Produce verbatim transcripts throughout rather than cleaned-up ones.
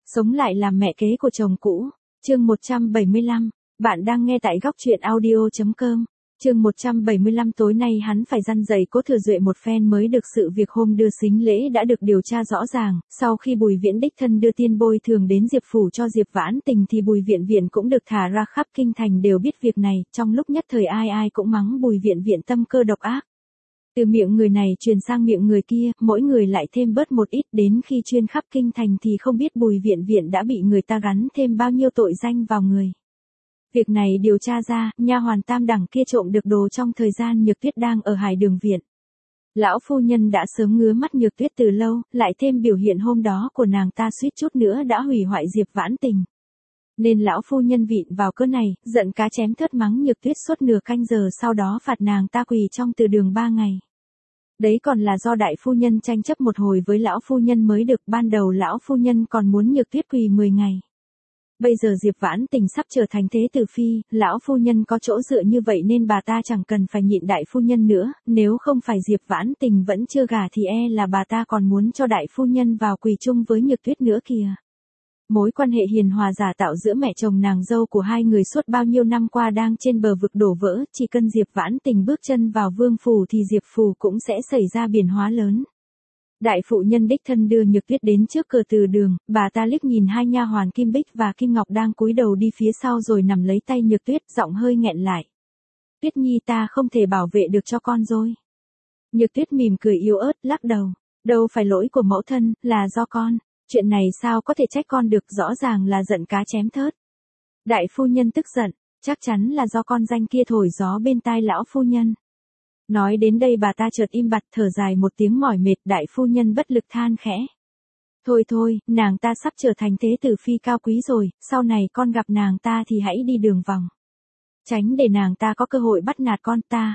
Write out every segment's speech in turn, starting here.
Sống lại làm mẹ kế của chồng cũ. Chương một trăm bảy mươi lăm. Bạn đang nghe tại góc truyện audio chấm com. Chương một trăm bảy mươi lăm tối nay hắn phải răn dày Cố Thừa Duệ một phen mới được sự việc hôm đưa sính lễ đã được điều tra rõ ràng. Sau khi Bùi Viễn đích thân đưa tiên bôi thường đến Diệp phủ cho Diệp Vãn Tình thì Bùi Viện Viện cũng được thả ra, khắp kinh thành đều biết việc này. Trong lúc nhất thời ai ai cũng mắng Bùi Viện Viện tâm cơ độc ác. Từ miệng người này truyền sang miệng người kia, mỗi người lại thêm bớt một ít, đến khi truyền khắp kinh thành thì không biết Bùi Viện Viện đã bị người ta gắn thêm bao nhiêu tội danh vào người. Việc này điều tra ra, nha hoàn tam đẳng kia trộm được đồ trong thời gian Nhược Tuyết đang ở Hải Đường viện. Lão phu nhân đã sớm ngứa mắt Nhược Tuyết từ lâu, lại thêm biểu hiện hôm đó của nàng ta suýt chút nữa đã hủy hoại Diệp Vãn Tình. Nên lão phu nhân vịn vào cớ này, giận cá chém thớt mắng Nhược Tuyết suốt nửa canh giờ, sau đó phạt nàng ta quỳ trong từ đường ba ngày. Đấy còn là do đại phu nhân tranh chấp một hồi với lão phu nhân mới được, ban đầu lão phu nhân còn muốn Nhược Tuyết quỳ mười ngày. Bây giờ Diệp Vãn Tình sắp trở thành thế tử phi, lão phu nhân có chỗ dựa như vậy nên bà ta chẳng cần phải nhịn đại phu nhân nữa, nếu không phải Diệp Vãn Tình vẫn chưa gả thì e là bà ta còn muốn cho đại phu nhân vào quỳ chung với Nhược Tuyết nữa kìa. Mối quan hệ hiền hòa giả tạo giữa mẹ chồng nàng dâu của hai người suốt bao nhiêu năm qua đang trên bờ vực đổ vỡ, chỉ cần Diệp Vãn Tình bước chân vào vương phủ thì Diệp phủ cũng sẽ xảy ra biến hóa lớn. Đại phụ nhân đích thân đưa Nhược Tuyết đến trước cửa từ đường, bà ta liếc nhìn hai nha hoàn Kim Bích và Kim Ngọc đang cúi đầu đi phía sau rồi nằm lấy tay Nhược Tuyết, giọng hơi nghẹn lại. Tuyết nhi, ta không thể bảo vệ được cho con rồi. Nhược Tuyết mỉm cười yếu ớt, lắc đầu. Đâu phải lỗi của mẫu thân, là do con. Chuyện này sao có thể trách con được, rõ ràng là giận cá chém thớt. Đại phu nhân tức giận, chắc chắn là do con danh kia thổi gió bên tai lão phu nhân. Nói đến đây bà ta chợt im bặt, thở dài một tiếng mỏi mệt, đại phu nhân bất lực than khẽ. Thôi thôi, nàng ta sắp trở thành thế tử phi cao quý rồi, sau này con gặp nàng ta thì hãy đi đường vòng. Tránh để nàng ta có cơ hội bắt nạt con ta.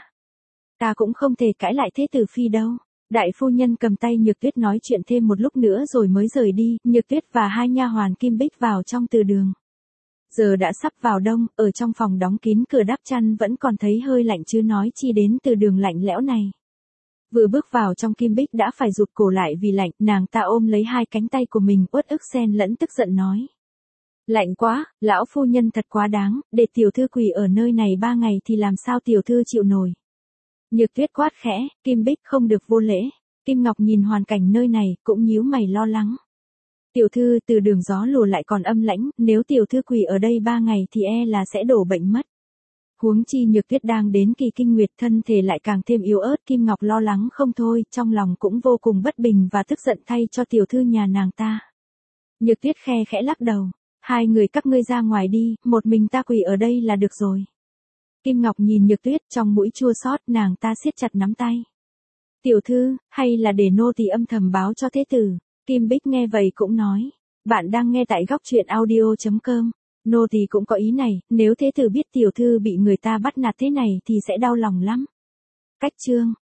Ta cũng không thể cãi lại thế tử phi đâu. Đại phu nhân cầm tay Nhược Tuyết nói chuyện thêm một lúc nữa rồi mới rời đi. Nhược Tuyết và hai nha hoàn Kim Bích vào trong từ đường. Giờ đã sắp vào đông, ở trong phòng đóng kín cửa đắp chăn vẫn còn thấy hơi lạnh, chứ nói chi đến từ đường lạnh lẽo này. Vừa bước vào trong, Kim Bích đã phải rụt cổ lại vì lạnh, nàng ta ôm lấy hai cánh tay của mình, uất ức xen lẫn tức giận nói. Lạnh quá, lão phu nhân thật quá đáng, để tiểu thư quỳ ở nơi này ba ngày thì làm sao tiểu thư chịu nổi. Nhược Tuyết quát khẽ, Kim Bích không được vô lễ. Kim Ngọc nhìn hoàn cảnh nơi này, cũng nhíu mày lo lắng. Tiểu thư, từ đường gió lùa lại còn âm lãnh, nếu tiểu thư quỳ ở đây ba ngày thì e là sẽ đổ bệnh mất. Huống chi Nhược Tuyết đang đến kỳ kinh nguyệt, thân thể lại càng thêm yếu ớt. Kim Ngọc lo lắng không thôi, trong lòng cũng vô cùng bất bình và tức giận thay cho tiểu thư nhà nàng ta. Nhược Tuyết khe khẽ lắc đầu, hai người các ngươi ra ngoài đi, một mình ta quỳ ở đây là được rồi. Kim Ngọc nhìn Nhược Tuyết, trong mũi chua xót, nàng ta siết chặt nắm tay. Tiểu thư, hay là để nô tỳ âm thầm báo cho thế tử. Kim Bích nghe vậy cũng nói, bạn đang nghe tại góc truyện audio chấm com. Nô tỳ cũng có ý này, nếu thế tử biết tiểu thư bị người ta bắt nạt thế này thì sẽ đau lòng lắm. Cách chương